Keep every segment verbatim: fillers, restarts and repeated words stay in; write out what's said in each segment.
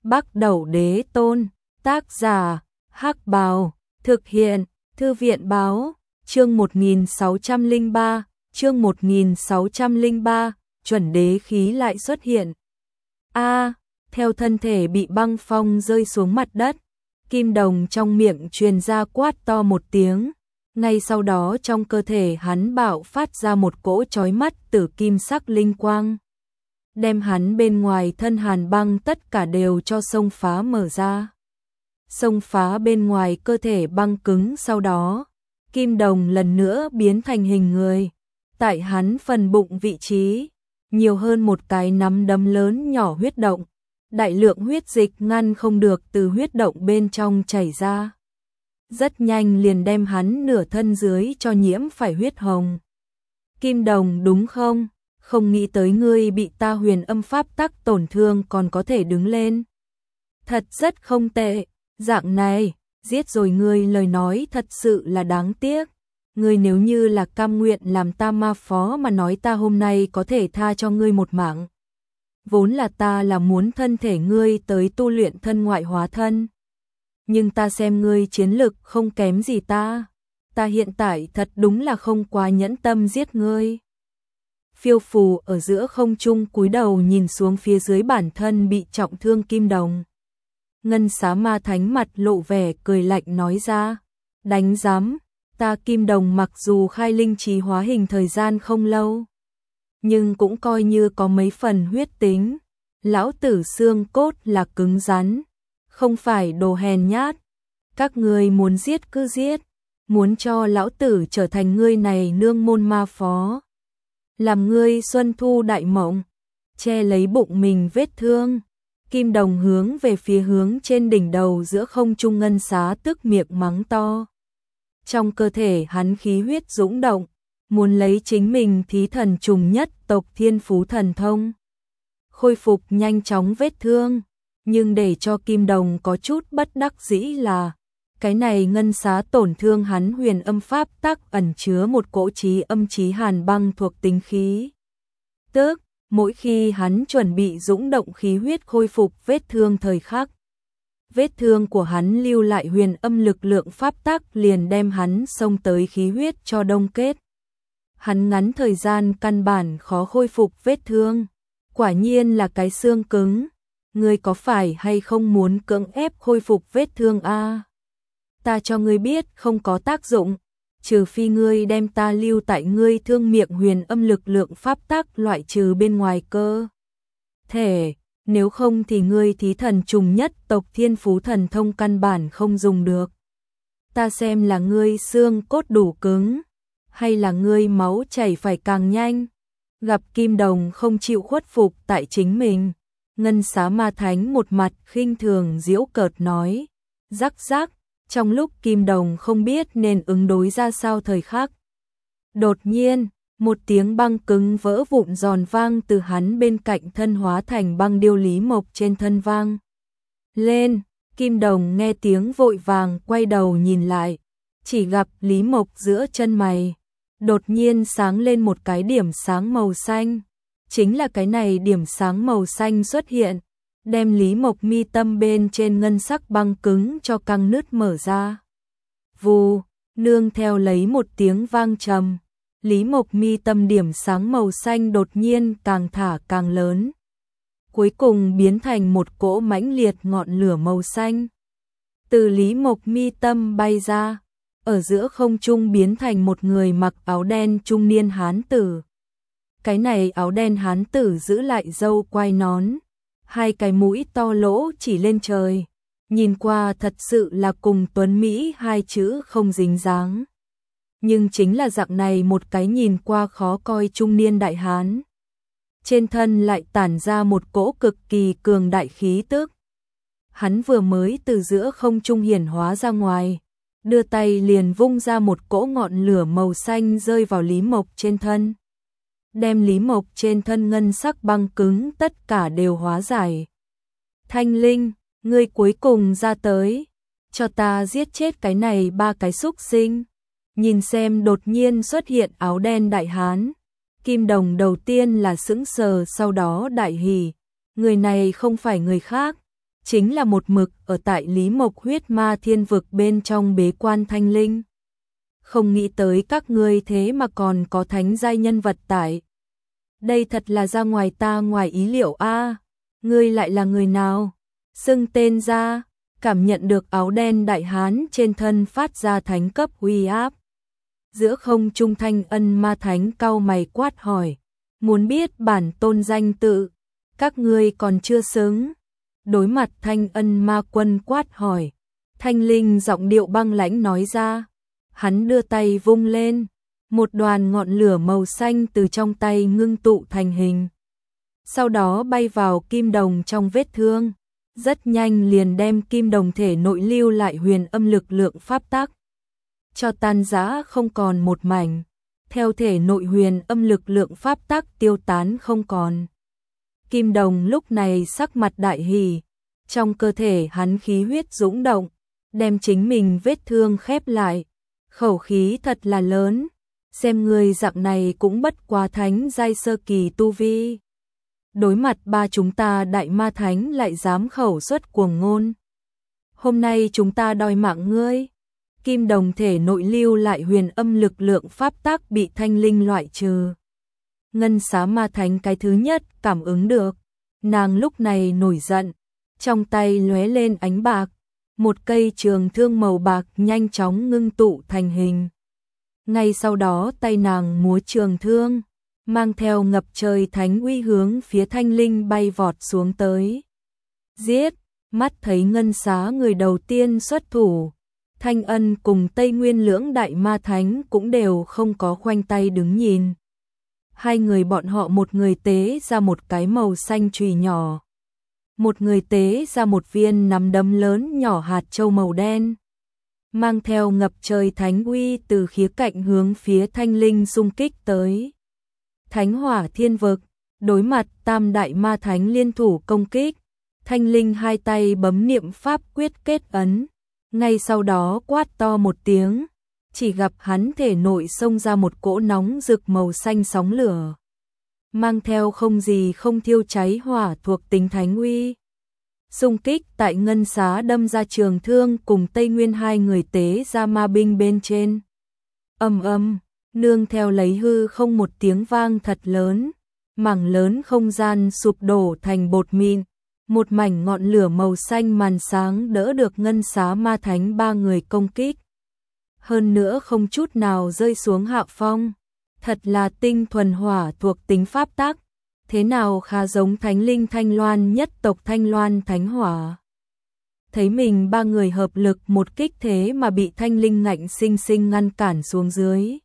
Bắc Đẩu Đế Tôn, tác giả, Hắc Bào, thực hiện, Thư viện báo, chương một nghìn sáu trăm lẻ ba, chương một nghìn sáu trăm lẻ ba, chuẩn đế khí lại xuất hiện. A, theo thân thể bị băng phong rơi xuống mặt đất, kim đồng trong miệng truyền ra quát to một tiếng, ngay sau đó trong cơ thể hắn bạo phát ra một cỗ chói mắt tử kim sắc linh quang, đem hắn bên ngoài thân hàn băng tất cả đều cho xông phá mở ra. Xông phá bên ngoài cơ thể băng cứng, sau đó, kim đồng lần nữa biến thành hình người. Tại hắn phần bụng vị trí, nhiều hơn một cái nắm đấm lớn nhỏ huyết động, đại lượng huyết dịch ngăn không được từ huyết động bên trong chảy ra. Rất nhanh liền đem hắn nửa thân dưới cho nhiễm phải huyết hồng. Kim đồng đúng không? Không nghĩ tới ngươi bị ta huyền âm pháp tắc tổn thương còn có thể đứng lên. Thật rất không tệ, dạng này, giết rồi ngươi lời nói thật sự là đáng tiếc. Ngươi nếu như là cam nguyện làm ta ma phó mà nói ta hôm nay có thể tha cho ngươi một mạng. Vốn là ta là muốn thân thể ngươi tới tu luyện thân ngoại hóa thân. Nhưng ta xem ngươi chiến lực không kém gì ta. Ta hiện tại thật đúng là không quá nhẫn tâm giết ngươi. Phiêu phù ở giữa không trung cúi đầu nhìn xuống phía dưới bản thân bị trọng thương kim đồng. Ngân xá ma thánh mặt lộ vẻ cười lạnh nói ra. Đánh giám, ta kim đồng mặc dù khai linh trí hóa hình thời gian không lâu, nhưng cũng coi như có mấy phần huyết tính. Lão tử xương cốt là cứng rắn, không phải đồ hèn nhát. Các ngươi muốn giết cứ giết, muốn cho lão tử trở thành ngươi này nương môn ma phó, làm ngươi xuân thu đại mộng. Che lấy bụng mình vết thương, kim đồng hướng về phía hướng trên đỉnh đầu giữa không trung ngân xá tức miệng mắng to. Trong cơ thể hắn khí huyết dũng động, muốn lấy chính mình thí thần trùng nhất tộc thiên phú thần thông, khôi phục nhanh chóng vết thương. Nhưng để cho kim đồng có chút bất đắc dĩ là, cái này ngân xá tổn thương hắn huyền âm pháp tắc ẩn chứa một cỗ trí âm trí hàn băng thuộc tính khí. Tức, mỗi khi hắn chuẩn bị dũng động khí huyết khôi phục vết thương thời khắc, vết thương của hắn lưu lại huyền âm lực lượng pháp tắc liền đem hắn xông tới khí huyết cho đông kết. Hắn ngắn thời gian căn bản khó khôi phục vết thương. Quả nhiên là cái xương cứng. Ngươi có phải hay không muốn cưỡng ép khôi phục vết thương a? À? Ta cho ngươi biết không có tác dụng, trừ phi ngươi đem ta lưu tại ngươi thương miệng huyền âm lực lượng pháp tắc loại trừ bên ngoài cơ thể, nếu không thì ngươi thí thần trùng nhất tộc thiên phú thần thông căn bản không dùng được. Ta xem là ngươi xương cốt đủ cứng, hay là ngươi máu chảy phải càng nhanh. Gặp kim đồng không chịu khuất phục tại chính mình, ngân xá ma thánh một mặt khinh thường giễu cợt nói. Rắc rắc, trong lúc kim đồng không biết nên ứng đối ra sao thời khắc, đột nhiên, một tiếng băng cứng vỡ vụn giòn vang từ hắn bên cạnh thân hóa thành băng điêu Lý Mộc trên thân vang lên. Kim đồng nghe tiếng vội vàng quay đầu nhìn lại, chỉ gặp Lý Mộc giữa chân mày đột nhiên sáng lên một cái điểm sáng màu xanh. Chính là cái này điểm sáng màu xanh xuất hiện, đem Lý Mộc mi tâm bên trên ngân sắc băng cứng cho căng nứt mở ra. Vù, nương theo lấy một tiếng vang trầm, Lý Mộc mi tâm điểm sáng màu xanh đột nhiên càng thả càng lớn, cuối cùng biến thành một cỗ mãnh liệt ngọn lửa màu xanh. Từ Lý Mộc mi tâm bay ra, ở giữa không trung biến thành một người mặc áo đen trung niên hán tử. Cái này áo đen hán tử giữ lại râu quai nón, hai cái mũi to lỗ chỉ lên trời, nhìn qua thật sự là cùng tuấn Mỹ hai chữ không dính dáng. Nhưng chính là dạng này một cái nhìn qua khó coi trung niên đại hán, trên thân lại tản ra một cỗ cực kỳ cường đại khí tức. Hắn vừa mới từ giữa không trung hiển hóa ra ngoài, đưa tay liền vung ra một cỗ ngọn lửa màu xanh rơi vào Lý Mộc trên thân, đem Lý Mộc trên thân ngân sắc băng cứng tất cả đều hóa giải. Thanh linh, ngươi cuối cùng ra tới, cho ta giết chết cái này ba cái xúc sinh. Nhìn xem đột nhiên xuất hiện áo đen đại hán, kim đồng đầu tiên là sững sờ, sau đó đại hỉ. Người này không phải người khác, chính là một mực ở tại Lý Mộc huyết ma thiên vực bên trong bế quan Thanh Linh. Không nghĩ tới các ngươi thế mà còn có thánh giai nhân vật tại. Đây thật là ra ngoài ta ngoài ý liệu a. Ngươi lại là người nào? Xưng tên ra, cảm nhận được áo đen đại hán trên thân phát ra thánh cấp uy áp. Giữa không trung Thanh Ân ma thánh cau mày quát hỏi, muốn biết bản tôn danh tự, các ngươi còn chưa xứng. Đối mặt Thanh Ân ma quân quát hỏi, Thanh Linh giọng điệu băng lãnh nói ra, hắn đưa tay vung lên, một đoàn ngọn lửa màu xanh từ trong tay ngưng tụ thành hình. Sau đó bay vào kim đồng trong vết thương, rất nhanh liền đem kim đồng thể nội lưu lại huyền âm lực lượng pháp tắc cho tan rã không còn một mảnh, theo thể nội huyền âm lực lượng pháp tắc tiêu tán không còn. Kim đồng lúc này sắc mặt đại hỉ, trong cơ thể hắn khí huyết dũng động, đem chính mình vết thương khép lại, khẩu khí thật là lớn, xem người dạng này cũng bất quá thánh giai sơ kỳ tu vi. Đối mặt ba chúng ta đại ma thánh lại dám khẩu xuất cuồng ngôn. Hôm nay chúng ta đòi mạng ngươi. Kim đồng thể nội lưu lại huyền âm lực lượng pháp tắc bị Thanh Linh loại trừ. Ngân xá ma thánh cái thứ nhất cảm ứng được, nàng lúc này nổi giận, trong tay lóe lên ánh bạc, một cây trường thương màu bạc nhanh chóng ngưng tụ thành hình. Ngay sau đó tay nàng múa trường thương, mang theo ngập trời thánh uy hướng phía Thanh Linh bay vọt xuống tới. Giết, mắt thấy ngân xá người đầu tiên xuất thủ, Thanh Ân cùng Tây Nguyên lưỡng đại ma thánh cũng đều không có khoanh tay đứng nhìn. Hai người bọn họ một người tế ra một cái màu xanh chùy nhỏ, một người tế ra một viên nắm đấm lớn nhỏ hạt châu màu đen, mang theo ngập trời thánh uy từ khía cạnh hướng phía Thanh Linh xung kích tới. Thánh hỏa thiên vực, đối mặt tam đại ma thánh liên thủ công kích, Thanh Linh hai tay bấm niệm pháp quyết kết ấn, ngay sau đó quát to một tiếng, chỉ gặp hắn thể nội xông ra một cỗ nóng rực màu xanh sóng lửa, mang theo không gì không thiêu cháy hỏa thuộc tính thánh uy. Xung kích tại ngân xá đâm ra trường thương cùng Tây Nguyên hai người tế ra ma binh bên trên. Ầm ầm, nương theo lấy hư không một tiếng vang thật lớn, mảng lớn không gian sụp đổ thành bột mịn, một mảnh ngọn lửa màu xanh màn sáng đỡ được ngân xá ma thánh ba người công kích. Hơn nữa không chút nào rơi xuống hạ phong, thật là tinh thuần hỏa thuộc tính pháp tắc, thế nào khá giống Thánh Linh Thanh Loan nhất tộc Thanh Loan Thánh Hỏa. Thấy mình ba người hợp lực một kích thế mà bị Thanh Linh ngạnh sinh sinh ngăn cản xuống dưới.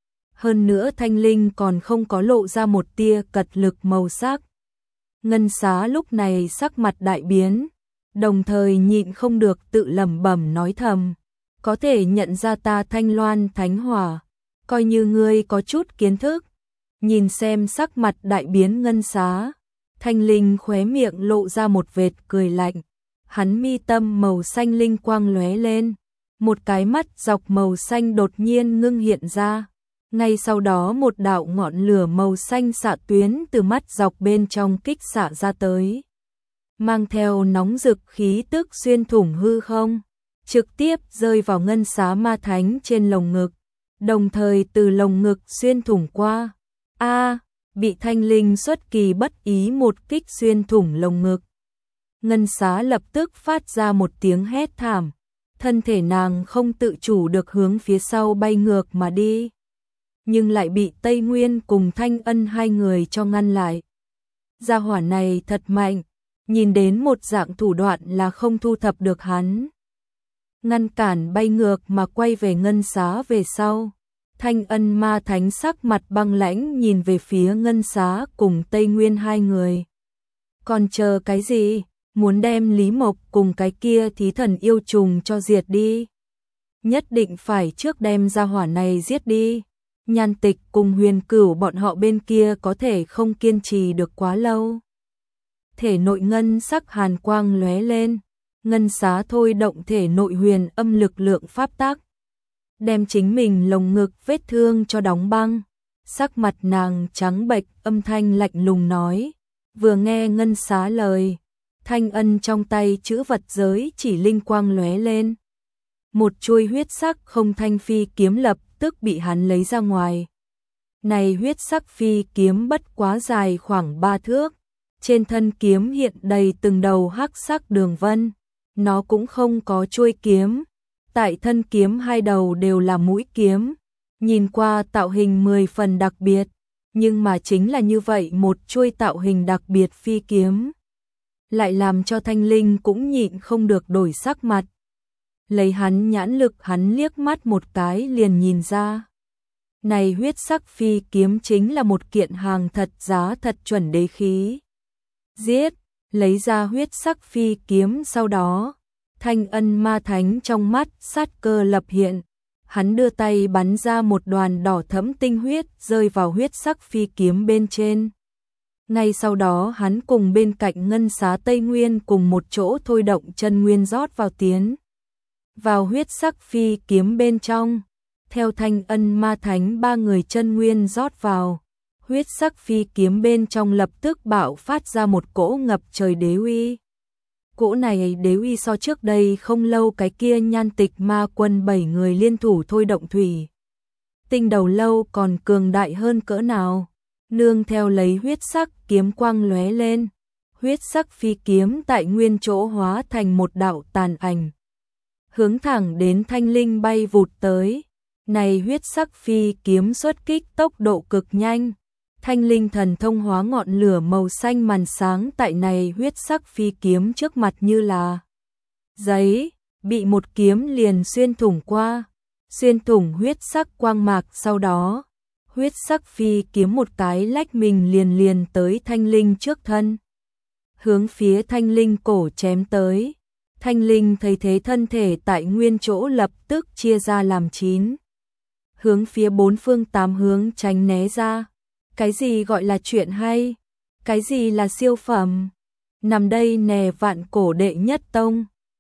Hơn nữa Thanh Linh còn không có lộ ra một tia cật lực màu sắc. Ngân xá lúc này sắc mặt đại biến, đồng thời nhịn không được tự lẩm bẩm nói thầm, có thể nhận ra ta Thanh Loan Thánh Hỏa, coi như ngươi có chút kiến thức. Nhìn xem sắc mặt đại biến ngân xá, Thanh Linh khóe miệng lộ ra một vệt cười lạnh, hắn mi tâm màu xanh linh quang lóe lên, một cái mắt dọc màu xanh đột nhiên ngưng hiện ra, ngay sau đó một đạo ngọn lửa màu xanh xạ tuyến từ mắt dọc bên trong kích xạ ra tới, mang theo nóng rực khí tức xuyên thủng hư không, trực tiếp rơi vào ngân xá ma thánh trên lồng ngực, đồng thời từ lồng ngực xuyên thủng qua. A, à, bị Thanh Linh xuất kỳ bất ý một kích xuyên thủng lồng ngực. Ngân xá lập tức phát ra một tiếng hét thảm, thân thể nàng không tự chủ được hướng phía sau bay ngược mà đi, nhưng lại bị Tây Nguyên cùng Thanh Ân hai người cho ngăn lại. Gia hỏa này thật mạnh, nhìn đến một dạng thủ đoạn là không thu thập được hắn. Ngăn cản bay ngược mà quay về ngân xá về sau. Thanh Ân ma thánh sắc mặt băng lãnh nhìn về phía ngân xá cùng Tây Nguyên hai người. Còn chờ cái gì, muốn đem Lý Mộc cùng cái kia thí thần yêu trùng cho diệt đi. Nhất định phải trước đem gia hỏa này giết đi. Nhan Tịch cùng Huyền Cửu bọn họ bên kia có thể không kiên trì được quá lâu. Thể nội ngân sắc hàn quang lóe lên, ngân xá thôi động thể nội huyền âm lực lượng pháp tắc, đem chính mình lồng ngực vết thương cho đóng băng. Sắc mặt nàng trắng bệch, âm thanh lạnh lùng nói, vừa nghe ngân xá lời, Thanh Ân trong tay chữ vật giới chỉ linh quang lóe lên. Một chuôi huyết sắc không thanh phi kiếm lập tức bị hắn lấy ra ngoài. Này huyết sắc phi kiếm bất quá dài khoảng ba thước, trên thân kiếm hiện đầy từng đầu hắc sắc đường vân, nó cũng không có chuôi kiếm, tại thân kiếm hai đầu đều là mũi kiếm, nhìn qua tạo hình mười phần đặc biệt, nhưng mà chính là như vậy một chuôi tạo hình đặc biệt phi kiếm, lại làm cho Thanh Linh cũng nhịn không được đổi sắc mặt. Lấy hắn nhãn lực hắn liếc mắt một cái liền nhìn ra. Này huyết sắc phi kiếm chính là một kiện hàng thật giá thật chuẩn đế khí. Giết, lấy ra huyết sắc phi kiếm sau đó, Thanh Ân ma thánh trong mắt sát cơ lập hiện. Hắn đưa tay bắn ra một đoàn đỏ thẫm tinh huyết rơi vào huyết sắc phi kiếm bên trên. Ngay sau đó hắn cùng bên cạnh ngân xá Tây Nguyên cùng một chỗ thôi động chân nguyên rót vào tiến. Vào huyết sắc phi kiếm bên trong, theo Thanh Ân ma thánh ba người chân nguyên rót vào, huyết sắc phi kiếm bên trong lập tức bạo phát ra một cỗ ngập trời đế uy. Cỗ này đế uy so trước đây không lâu cái kia nhan tịch ma quân bảy người liên thủ thôi động thủy tinh đầu lâu còn cường đại hơn cỡ nào. Nương theo lấy huyết sắc kiếm quang lóe lên, huyết sắc phi kiếm tại nguyên chỗ hóa thành một đạo tàn ảnh, hướng thẳng đến Thanh Linh bay vụt tới. Này huyết sắc phi kiếm xuất kích tốc độ cực nhanh, Thanh Linh thần thông hóa ngọn lửa màu xanh màn sáng tại này huyết sắc phi kiếm trước mặt như là giấy, bị một kiếm liền xuyên thủng qua, xuyên thủng huyết sắc quang mạc, sau đó huyết sắc phi kiếm một cái lách mình liền liền tới Thanh Linh trước thân, hướng phía Thanh Linh cổ chém tới. Thanh Linh thấy thế thân thể tại nguyên chỗ lập tức chia ra làm chín, hướng phía bốn phương tám hướng tránh né ra. Cái gì gọi là chuyện hay? Cái gì là siêu phẩm? Nằm đây nè vạn cổ đệ nhất tông.